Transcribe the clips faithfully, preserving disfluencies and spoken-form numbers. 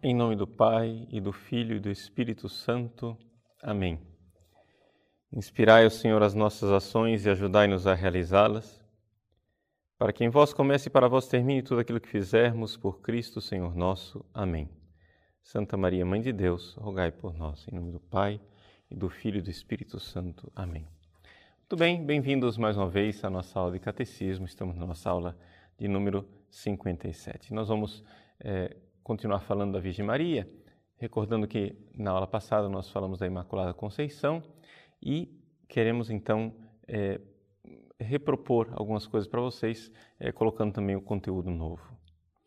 Em nome do Pai, e do Filho, e do Espírito Santo. Amém. Inspirai, ó Senhor, as nossas ações e ajudai-nos a realizá-las, para que em vós comece e para vós termine tudo aquilo que fizermos, por Cristo, Senhor nosso. Amém. Santa Maria, Mãe de Deus, rogai por nós. Em nome do Pai, e do Filho, e do Espírito Santo. Amém. Muito bem, bem-vindos mais uma vez à nossa aula de Catecismo. Estamos na nossa aula de número cinquenta e sete. Nós vamos é, continuar falando da Virgem Maria, recordando que na aula passada nós falamos da Imaculada Conceição e queremos então é, repropor algumas coisas para vocês, é, colocando também o conteúdo novo.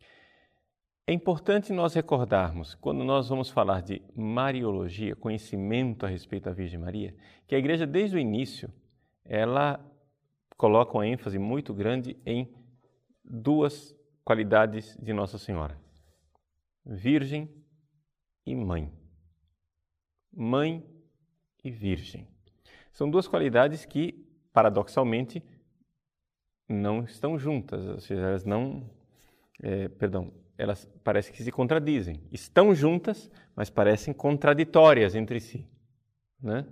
É importante nós recordarmos, quando nós vamos falar de Mariologia, conhecimento a respeito da Virgem Maria, que a Igreja desde o início, ela coloca uma ênfase muito grande em duas qualidades de Nossa Senhora: Virgem e Mãe. Mãe e Virgem. São duas qualidades que, paradoxalmente, não estão juntas, ou seja, elas não, é, perdão, elas parecem que se contradizem. Estão juntas, mas parecem contraditórias entre si, né?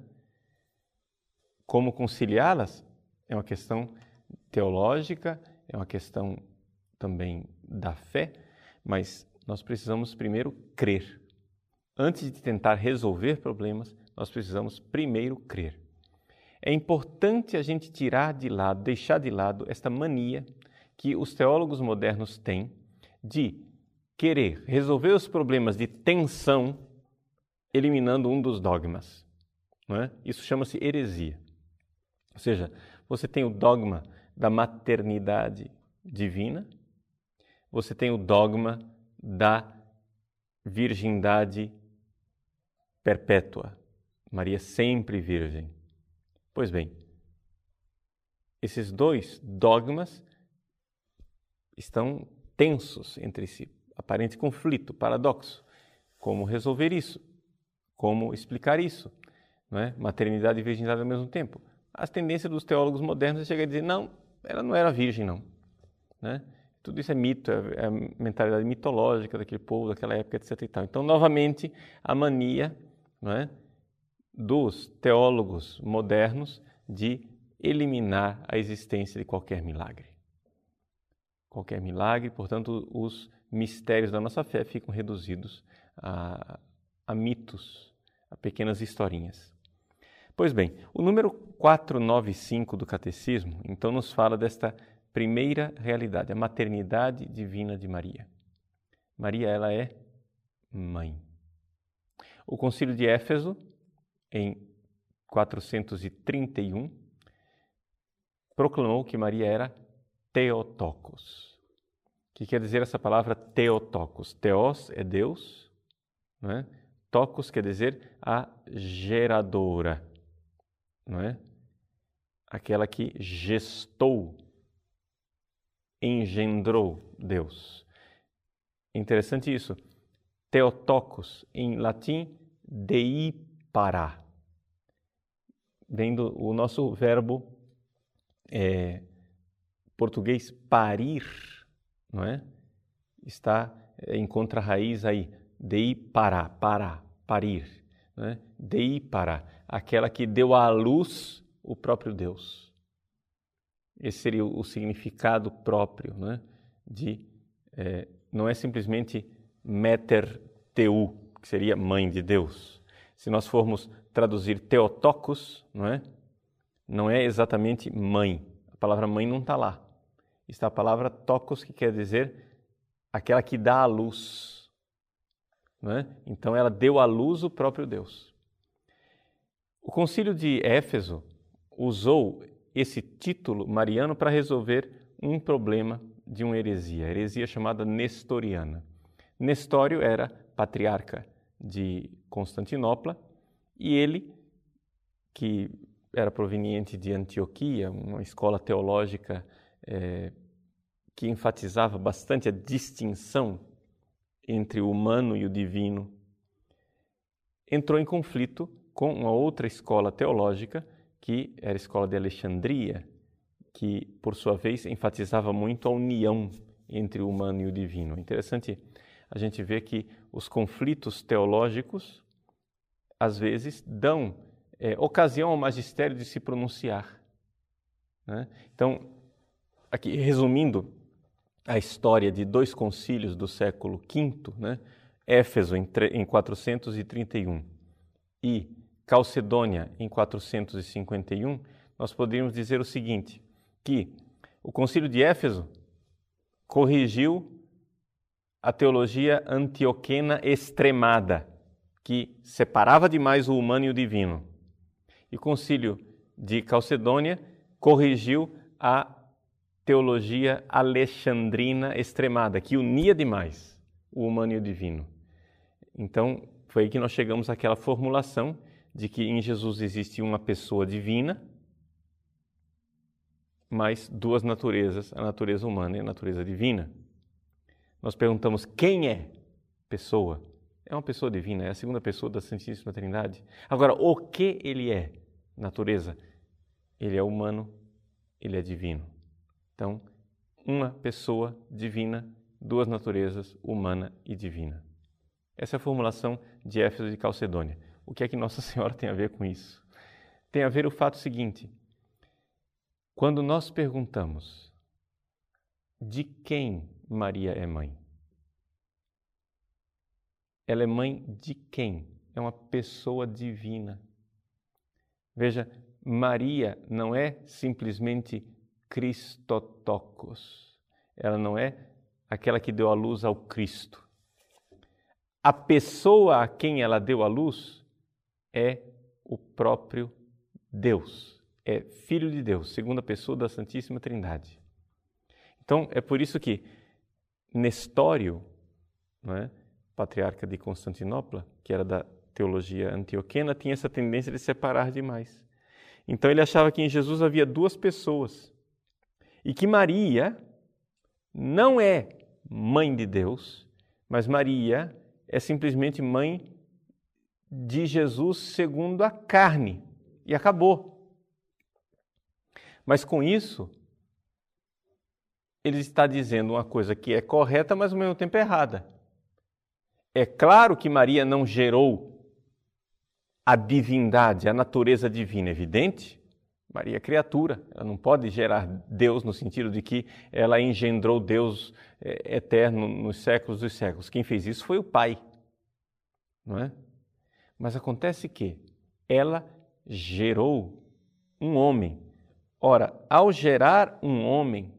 Como conciliá-las é uma questão teológica, é uma questão também da fé, mas nós precisamos primeiro crer. Antes de tentar resolver problemas, nós precisamos primeiro crer. É importante a gente tirar de lado, deixar de lado esta mania que os teólogos modernos têm de querer resolver os problemas de tensão eliminando um dos dogmas, não é? Isso chama-se heresia. Ou seja, você tem o dogma da maternidade divina, você tem o dogma da virgindade perpétua, Maria sempre virgem. Pois bem, esses dois dogmas estão tensos entre si, aparente conflito, paradoxo. Como resolver isso? Como explicar isso? Não é? Maternidade e virgindade ao mesmo tempo. As tendências dos teólogos modernos chegam a dizer, não, ela não era virgem, não. Né? Tudo isso é mito, é a mentalidade mitológica daquele povo, daquela época, etcétera. E tal. Então, novamente, a mania, não é, dos teólogos modernos de eliminar a existência de qualquer milagre. Qualquer milagre, portanto, os mistérios da nossa fé ficam reduzidos a, a mitos, a pequenas historinhas. Pois bem, o número quatrocentos e noventa e cinco do Catecismo, então, nos fala desta primeira realidade, a maternidade divina de Maria. Maria, ela é mãe. O Concílio de Éfeso, em quatrocentos e trinta e um, proclamou que Maria era Theotokos. O que quer dizer essa palavra Theotokos? Theos é Deus, não é? Tokos quer dizer a geradora, não é? Aquela que gestou, engendrou Deus. Interessante isso. Theotokos, em latim, dei para. Vem do o nosso verbo é, português parir, não é? Está, é, encontra raiz aí, dei para, para, parir, não é? Dei para, aquela que deu à luz o próprio Deus. Esse seria o significado próprio, né? de, é, não é simplesmente Mater Teu, que seria mãe de Deus. Se nós formos traduzir Theotokos, não é? Não é exatamente mãe. A palavra mãe não está lá. Está a palavra tokos, que quer dizer aquela que dá à luz. Não é? Então ela deu à luz o próprio Deus. O Concílio de Éfeso usou esse título mariano para resolver um problema de uma heresia, a heresia chamada nestoriana. Nestório era patriarca de Constantinopla e ele, que era proveniente de Antioquia, uma escola teológica é, que enfatizava bastante a distinção entre o humano e o divino, entrou em conflito com uma outra escola teológica, que era a escola de Alexandria, que, por sua vez, enfatizava muito a união entre o humano e o divino. É interessante a gente vê que os conflitos teológicos, às vezes, dão é, ocasião ao magistério de se pronunciar. Né? Então, aqui resumindo a história de dois concílios do século quinto, né? Éfeso em, em quatrocentos e trinta e um e Calcedônia em quatrocentos e cinquenta e um, nós poderíamos dizer o seguinte, que o concílio de Éfeso corrigiu a teologia antioquena extremada, que separava demais o humano e o divino. E o concílio de Calcedônia corrigiu a teologia alexandrina extremada, que unia demais o humano e o divino. Então, foi aí que nós chegamos àquela formulação de que em Jesus existe uma pessoa divina, mas duas naturezas, a natureza humana e a natureza divina. Nós perguntamos quem é pessoa? É uma pessoa divina, é a segunda pessoa da Santíssima Trindade. Agora, o que ele é? Natureza. Ele é humano, ele é divino. Então, uma pessoa divina, duas naturezas, humana e divina. Essa é a formulação de Éfeso e de Calcedônia. O que é que Nossa Senhora tem a ver com isso? Tem a ver o fato seguinte. Quando nós perguntamos de quem Maria é mãe, ela é mãe de quem? É uma pessoa divina. Veja, Maria não é simplesmente Christotokos. Ela não é aquela que deu à luz ao Cristo. A pessoa a quem ela deu à luz é o próprio Deus. É Filho de Deus, segunda pessoa da Santíssima Trindade. Então, é por isso que Nestório, não é, patriarca de Constantinopla, que era da teologia antioquena, tinha essa tendência de separar demais. Então, ele achava que em Jesus havia duas pessoas e que Maria não é mãe de Deus, mas Maria é simplesmente mãe de Jesus segundo a carne. E acabou. Mas com isso, ele está dizendo uma coisa que é correta, mas ao mesmo tempo errada. É claro que Maria não gerou a divindade, a natureza divina, evidente. Maria é criatura, ela não pode gerar Deus no sentido de que ela engendrou Deus é, eterno nos séculos dos séculos. Quem fez isso foi o Pai, não é? Mas acontece que ela gerou um homem. Ora, ao gerar um homem,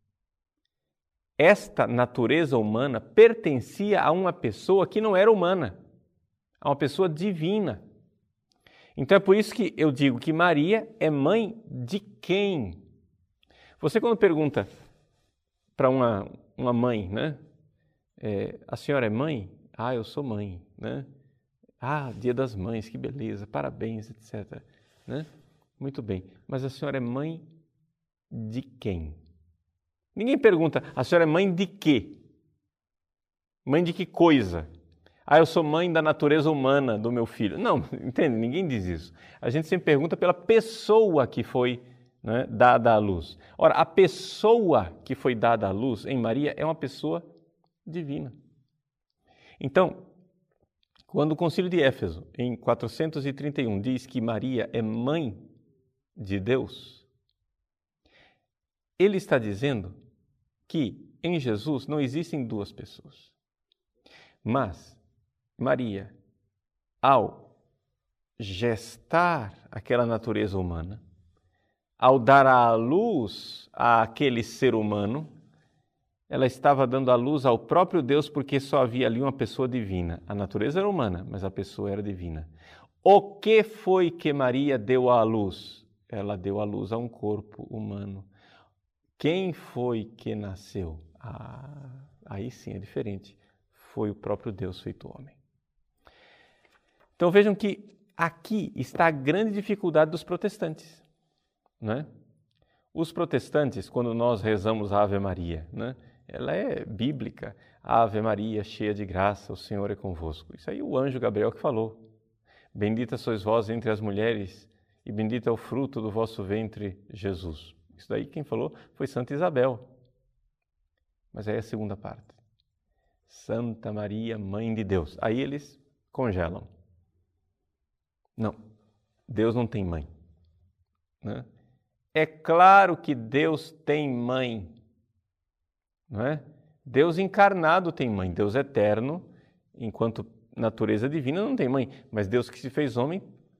esta natureza humana pertencia a uma pessoa que não era humana, a uma pessoa divina. Então é por isso que eu digo que Maria é mãe de quem? Você quando pergunta para uma, uma mãe, né? É, a senhora é mãe? Ah, eu sou mãe, né? Ah, Dia das Mães, que beleza, parabéns, etcétera. Né? Muito bem, mas a senhora é mãe de quem? Ninguém pergunta, a senhora é mãe de quê? Mãe de que coisa? Ah, eu sou mãe da natureza humana do meu filho. Não, entende? Ninguém diz isso. A gente sempre pergunta pela pessoa que foi, né, dada à luz. Ora, a pessoa que foi dada à luz em Maria é uma pessoa divina. Então, quando o Concílio de Éfeso, em quatrocentos e trinta e um, diz que Maria é mãe de Deus, ele está dizendo que em Jesus não existem duas pessoas. Mas Maria, ao gestar aquela natureza humana, ao dar à luz àquele ser humano, ela estava dando à luz ao próprio Deus, porque só havia ali uma pessoa divina. A natureza era humana, mas a pessoa era divina. O que foi que Maria deu à luz? Ela deu à luz a um corpo humano. Quem foi que nasceu? Ah, aí sim é diferente. Foi o próprio Deus feito homem. Então vejam que aqui está a grande dificuldade dos protestantes, né? Os protestantes, quando nós rezamos a Ave Maria, né? Ela é bíblica. Ave Maria, cheia de graça, o Senhor é convosco. Isso aí o anjo Gabriel que falou. Bendita sois vós entre as mulheres e bendito é o fruto do vosso ventre, Jesus. Isso daí quem falou foi Santa Isabel. Mas aí é a segunda parte. Santa Maria, Mãe de Deus. Aí eles congelam. Não, Deus não tem mãe. Né? É claro que Deus tem mãe. Não é? Deus encarnado tem mãe. Deus eterno, enquanto natureza divina, não tem mãe. Mas Deus que se fez homem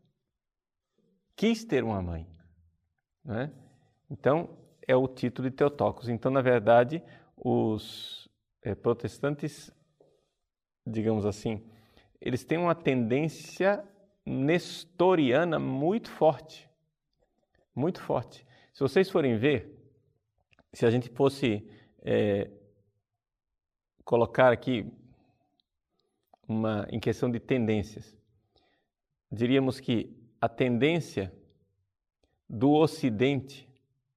quis ter uma mãe. Não é? Então, é o título de Theotokos. Então, na verdade, os é, protestantes, digamos assim, eles têm uma tendência nestoriana muito forte. Muito forte. Se vocês forem ver, se a gente fosse é, colocar aqui uma, em questão de tendências, diríamos que a tendência do Ocidente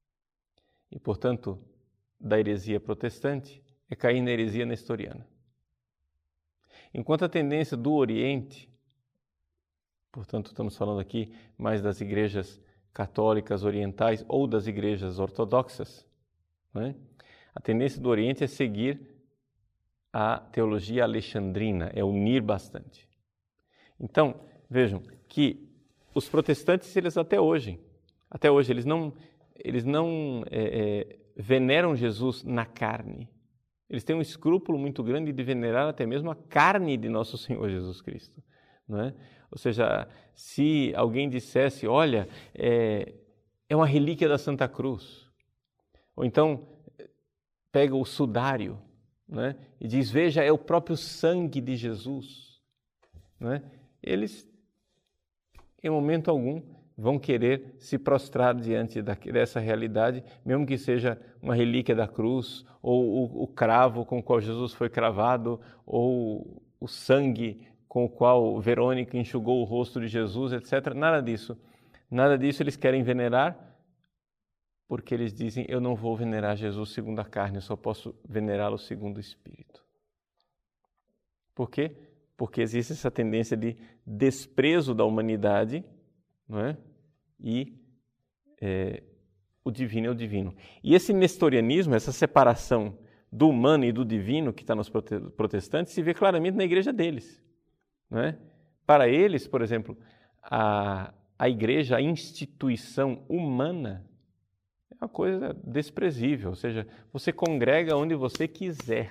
e, portanto, da heresia protestante é cair na heresia nestoriana. Enquanto a tendência do Oriente, portanto, estamos falando aqui mais das igrejas católicas orientais ou das igrejas ortodoxas, né? A tendência do Oriente é seguir a teologia alexandrina, é unir bastante. Então, vejam que os protestantes, eles até hoje, até hoje, eles não, eles não é, é, veneram Jesus na carne. Eles têm um escrúpulo muito grande de venerar até mesmo a carne de nosso Senhor Jesus Cristo, não é? Ou seja, se alguém dissesse, olha, é, é uma relíquia da Santa Cruz, ou então pega o sudário, né, e diz, veja, é o próprio sangue de Jesus, né? Eles, em momento algum, vão querer se prostrar diante dessa realidade, mesmo que seja uma relíquia da cruz, ou o, o cravo com o qual Jesus foi cravado, ou o sangue com o qual Verônica enxugou o rosto de Jesus, etcétera. Nada disso. Nada disso eles querem venerar, porque eles dizem, eu não vou venerar Jesus segundo a carne, eu só posso venerá-lo segundo o Espírito. Por quê? Porque existe essa tendência de desprezo da humanidade, não é? E é, o divino é o divino. E esse nestorianismo, essa separação do humano e do divino que está nos protestantes, se vê claramente na igreja deles. Não é? Para eles, por exemplo, a, a igreja, a instituição humana, é uma coisa desprezível, ou seja, você congrega onde você quiser,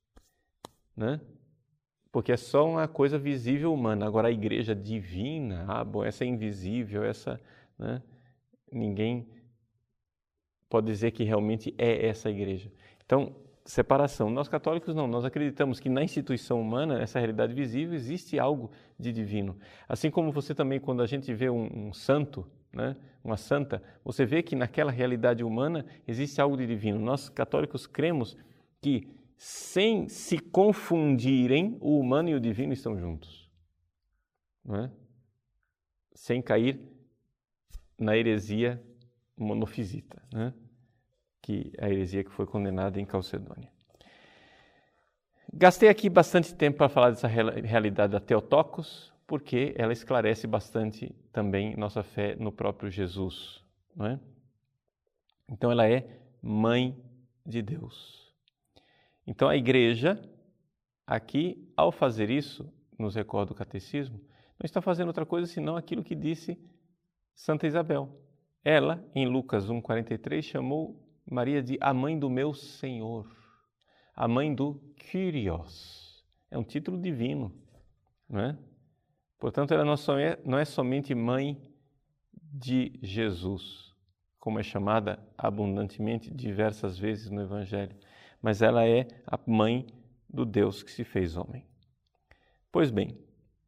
né? Porque é só uma coisa visível humana. Agora a igreja divina, ah, bom, essa é invisível, essa, né? Ninguém pode dizer que realmente é essa igreja. Então, separação. Nós católicos não, nós acreditamos que na instituição humana, essa realidade visível, existe algo de divino. Assim como você também, quando a gente vê um, um santo, né, uma santa, você vê que naquela realidade humana existe algo de divino. Nós católicos cremos que, sem se confundirem, o humano e o divino estão juntos. Não é? Sem cair na heresia monofisita, né? Que é a heresia que foi condenada em Calcedônia. Gastei aqui bastante tempo para falar dessa realidade da Theotokos, porque ela esclarece bastante também nossa fé no próprio Jesus, não é? Então ela é mãe de Deus. Então a igreja, aqui, ao fazer isso, nos recorda o catecismo, não está fazendo outra coisa senão aquilo que disse Santa Isabel. Ela, em Lucas um, quarenta e três, chamou Maria de a mãe do meu Senhor, a mãe do Kyrios. É um título divino, não é? Portanto, ela não é, não é somente mãe de Jesus, como é chamada abundantemente diversas vezes no Evangelho, mas ela é a mãe do Deus que se fez homem. Pois bem,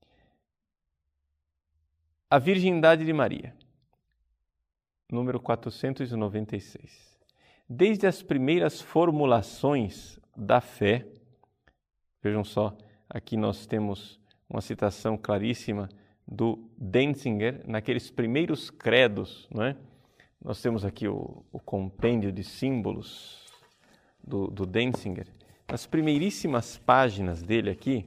a virgindade de Maria, número quatrocentos e noventa e seis. Desde as primeiras formulações da fé, vejam só, aqui nós temos uma citação claríssima do Denzinger, naqueles primeiros credos, não é? Nós temos aqui o, o compêndio de símbolos do, do Denzinger. Nas primeiríssimas páginas dele aqui,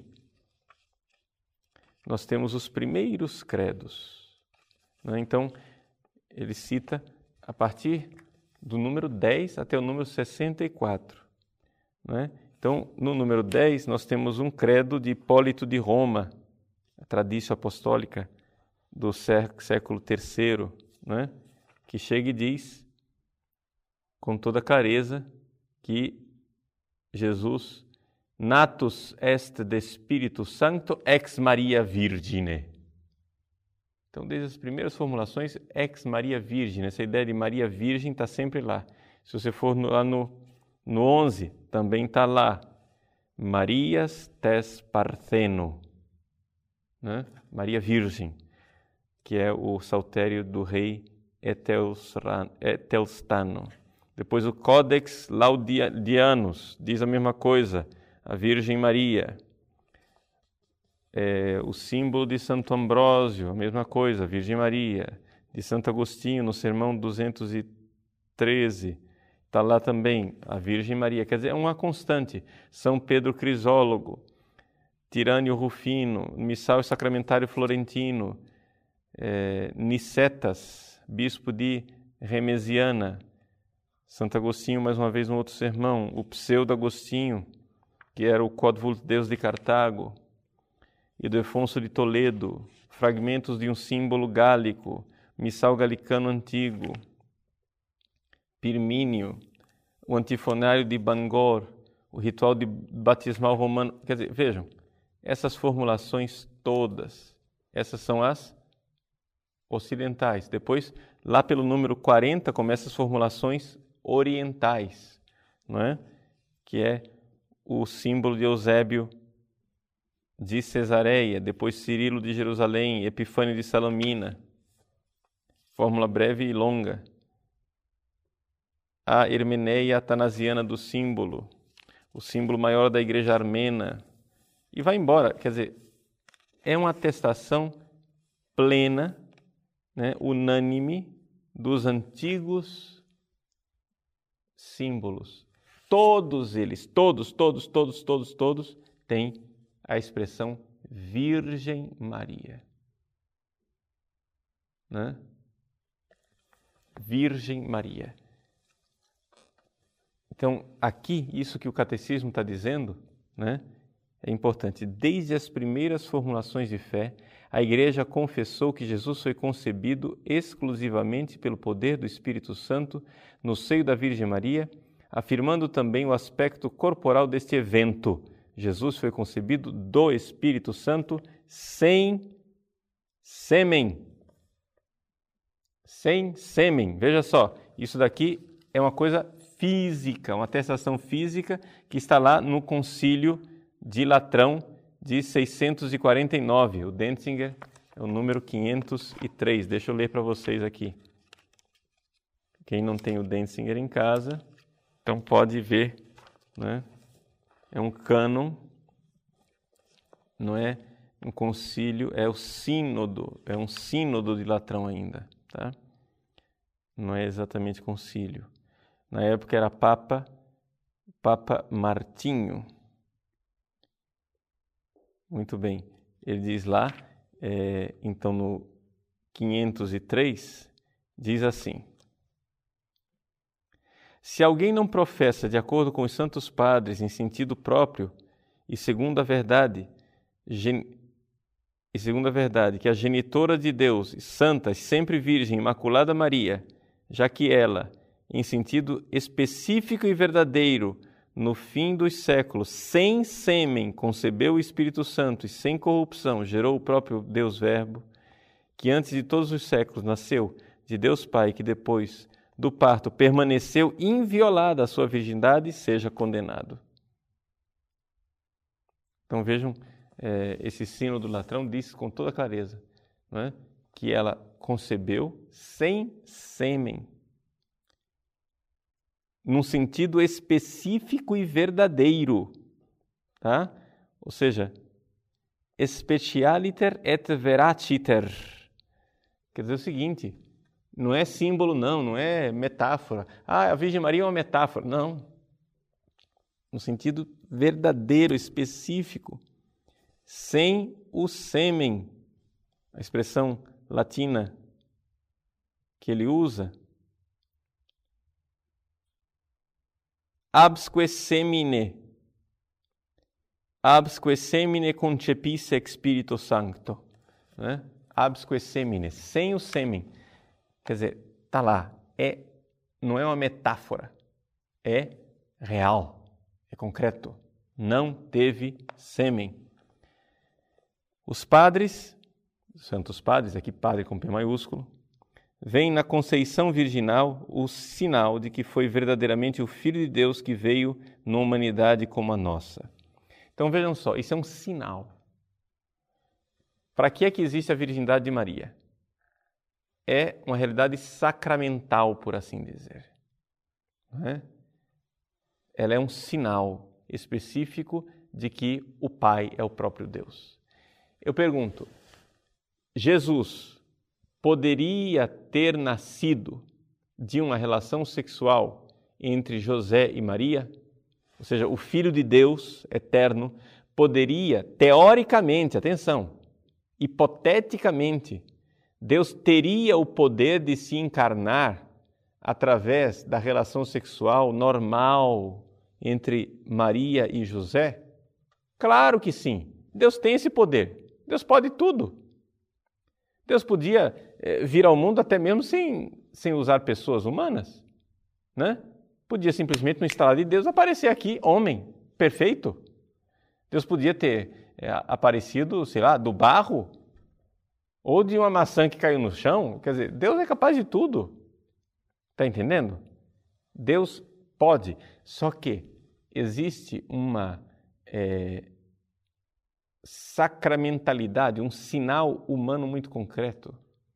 nós temos os primeiros credos, não é? Então, ele cita a partir do número dez até o número sessenta e quatro, não é? Então, no número dez, nós temos um credo de Hipólito de Roma, a Traditio Apostólica do século terceiro, né? Que chega e diz, com toda clareza, que Jesus, natus est de Spiritu Sancto ex Maria Virgine. Então, desde as primeiras formulações, ex Maria Virgine, essa ideia de Maria Virgem está sempre lá. Se você for lá no, no onze, também está lá. Marias tes Partheno, né? Maria Virgem, que é o saltério do rei Etelstano. Depois o Codex Laudianus diz a mesma coisa, a Virgem Maria. É, o símbolo de Santo Ambrósio, a mesma coisa, a Virgem Maria. De Santo Agostinho, no Sermão duzentos e treze, está lá também a Virgem Maria. Quer dizer, é uma constante. São Pedro Crisólogo, Tirânio Rufino, Missal e Sacramentário Florentino, é, Nicetas, bispo de Remesiana, Santo Agostinho, mais uma vez, um outro sermão, o Pseudo Agostinho, que era o Quod Vult Deus de Cartago, e do Afonso de Toledo, fragmentos de um símbolo gálico, Missal Galicano Antigo, Pirmínio, o Antifonário de Bangor, o Ritual de Batismal Romano. Quer dizer, vejam, essas formulações todas, essas são as ocidentais. Depois, lá pelo número quarenta, começam as formulações orientais, não é? Que é o símbolo de Eusébio de Cesareia, depois Cirilo de Jerusalém, Epifânio de Salamina. Fórmula breve e longa. A hermeneia atanasiana do símbolo, o símbolo maior da Igreja Armena. E vai embora. Quer dizer, é uma atestação plena, né, unânime, dos antigos símbolos. Todos eles, todos, todos, todos, todos, todos, têm a expressão Virgem Maria. Né? Virgem Maria. Então, aqui, isso que o Catecismo está dizendo, né, é importante. Desde as primeiras formulações de fé, a Igreja confessou que Jesus foi concebido exclusivamente pelo poder do Espírito Santo no seio da Virgem Maria, afirmando também o aspecto corporal deste evento. Jesus foi concebido do Espírito Santo sem sêmen. Sem sêmen. Veja só, isso daqui é uma coisa física, uma atestação física que está lá no Concílio de Latrão de seiscentos e quarenta e nove. O Denzinger é o número quinhentos e três. Deixa eu ler para vocês aqui. Quem não tem o Denzinger em casa, então pode ver, né? É um cânon, não é um concílio, é o sínodo, é um sínodo de Latrão ainda, tá? Não é exatamente concílio. Na época era Papa, Papa Martinho. Muito bem. Ele diz lá, é, então no quinhentos e três, diz assim: se alguém não professa de acordo com os santos padres em sentido próprio e segundo a verdade, gen... e segundo a verdade que a genitora de Deus, santa, sempre virgem, imaculada Maria, já que ela, em sentido específico e verdadeiro, no fim dos séculos, sem sêmen, concebeu o Espírito Santo e sem corrupção gerou o próprio Deus Verbo, que antes de todos os séculos nasceu de Deus Pai, que depois do parto permaneceu inviolada a sua virgindade, seja condenado. Então vejam, é, esse sino do Latrão diz com toda clareza, não é? Que ela concebeu sem sêmen, num sentido específico e verdadeiro, tá? Ou seja, specialiter et veraciter. Quer dizer o seguinte, não é símbolo não, não é metáfora. Ah, a Virgem Maria é uma metáfora. Não. No sentido verdadeiro, específico, sem o sêmen, a expressão latina que ele usa, absque semine, absque semine concepisse ex Spiritu Sancto. Né? Absque semine, sem o sêmen. Quer dizer, está lá. É, não é uma metáfora. É real. É concreto. Não teve sêmen. Os padres, os santos padres, aqui padre com P maiúsculo, veem na conceição virginal o sinal de que foi verdadeiramente o Filho de Deus que veio numa humanidade como a nossa. Então vejam só, isso é um sinal. Para que é que existe a virgindade de Maria? É uma realidade sacramental, por assim dizer. Não é? Ela é um sinal específico de que o Pai é o próprio Deus. Eu pergunto, Jesus poderia ter nascido de uma relação sexual entre José e Maria? Ou seja, o Filho de Deus eterno poderia, teoricamente, atenção, hipoteticamente, Deus teria o poder de se encarnar através da relação sexual normal entre Maria e José? Claro que sim. Deus tem esse poder. Deus pode tudo. Deus podia eh, vir ao mundo até mesmo sem, sem usar pessoas humanas, né? Podia simplesmente, no instalar de Deus, aparecer aqui, homem, perfeito. Deus podia ter eh, aparecido, sei lá, do barro ou de uma maçã que caiu no chão. Quer dizer, Deus é capaz de tudo. Está entendendo? Deus pode, só que existe uma é, sacramentalidade, um sinal humano muito concreto.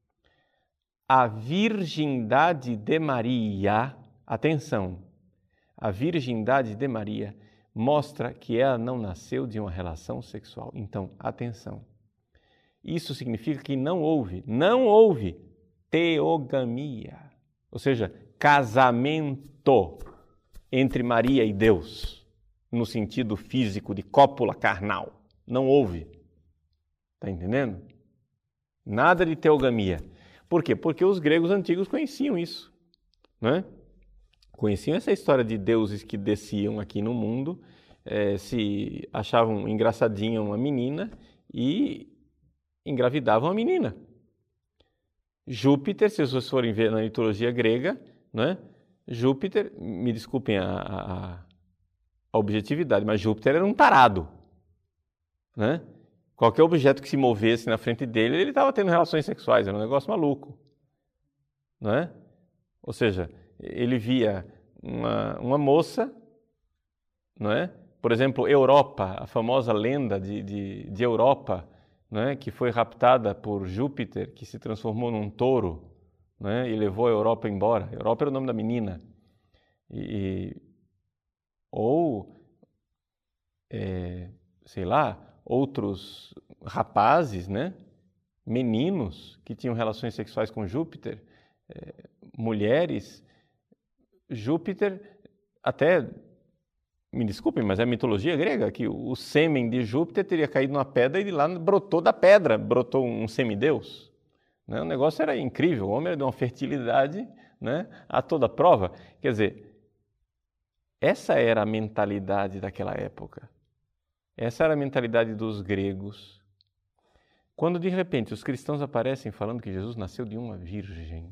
A virgindade de Maria, atenção, a virgindade de Maria mostra que ela não nasceu de uma relação sexual. Então, atenção. Isso significa que não houve, não houve teogamia, ou seja, casamento entre Maria e Deus, no sentido físico de cópula carnal. Não houve. Está entendendo? Nada de teogamia. Por quê? Porque os gregos antigos conheciam isso, né? Conheciam essa história de deuses que desciam aqui no mundo, eh, se achavam engraçadinha uma menina e engravidavam a menina. Júpiter, se vocês forem ver na mitologia grega, né? Júpiter, me desculpem a, a, a objetividade, mas Júpiter era um tarado, né? Qualquer objeto que se movesse na frente dele, ele estava tendo relações sexuais, era um negócio maluco, né? Ou seja, ele via uma, uma moça, não é? Por exemplo, Europa, a famosa lenda de, de, de Europa, não é? Que foi raptada por Júpiter, que se transformou num touro, não é? E levou a Europa embora. Europa era o nome da menina. E, ou, é, sei lá, outros rapazes, né? Meninos que tinham relações sexuais com Júpiter, é, mulheres. Júpiter, até, me desculpem, mas é a mitologia grega, que o sêmen de Júpiter teria caído numa pedra e de lá brotou da pedra, brotou um semideus. Né? O negócio era incrível, o homem era de uma fertilidade, né, a toda prova. Quer dizer, essa era a mentalidade daquela época. Essa era a mentalidade dos gregos. Quando de repente os cristãos aparecem falando que Jesus nasceu de uma virgem,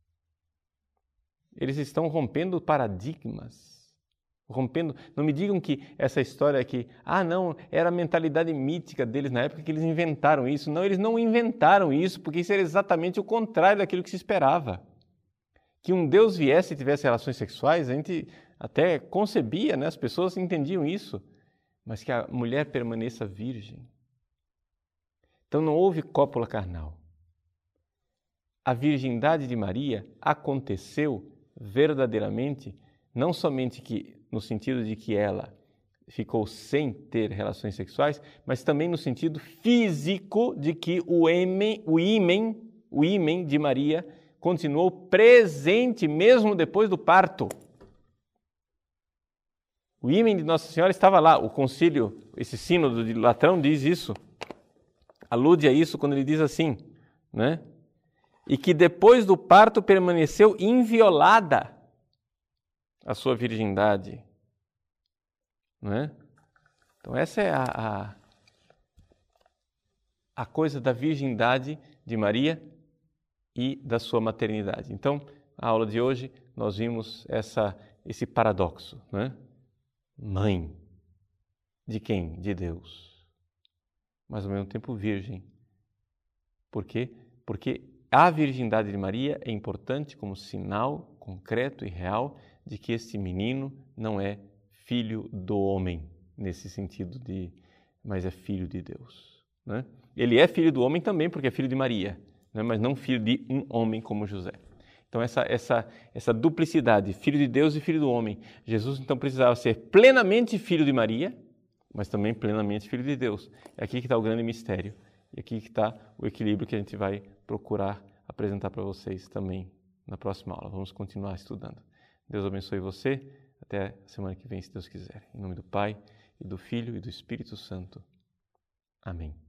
eles estão rompendo paradigmas, rompendo. Não me digam que essa história aqui, ah não, era a mentalidade mítica deles na época que eles inventaram isso. Não, eles não inventaram isso, porque isso era exatamente o contrário daquilo que se esperava. Que um Deus viesse e tivesse relações sexuais, a gente até concebia, né? As pessoas entendiam isso, mas que a mulher permaneça virgem. Então não houve cópula carnal. A virgindade de Maria aconteceu verdadeiramente, não somente que, no sentido de que ela ficou sem ter relações sexuais, mas também no sentido físico de que o ímen, o ímen, o ímen de Maria continuou presente mesmo depois do parto. O ímen de Nossa Senhora estava lá. O concílio, esse sínodo de Latrão diz isso, alude a isso quando ele diz assim, né? E que depois do parto permaneceu inviolada a sua virgindade. Não é? Então essa é a, a, a coisa da virgindade de Maria e da sua maternidade. Então, a aula de hoje nós vimos essa, esse paradoxo, né? Mãe de quem? De Deus, mas ao mesmo tempo virgem. Por quê? Porque a virgindade de Maria é importante como sinal concreto e real de que este menino não é filho do homem, nesse sentido de, mas é filho de Deus, né? Ele é filho do homem também porque é filho de Maria, né? Mas não filho de um homem como José. Então essa, essa, essa duplicidade, filho de Deus e filho do homem. Jesus então precisava ser plenamente filho de Maria, mas também plenamente filho de Deus. É aqui que está o grande mistério. E aqui que está o equilíbrio que a gente vai procurar apresentar para vocês também na próxima aula. Vamos continuar estudando. Deus abençoe você. Até a semana que vem, se Deus quiser. Em nome do Pai, e do Filho e do Espírito Santo. Amém.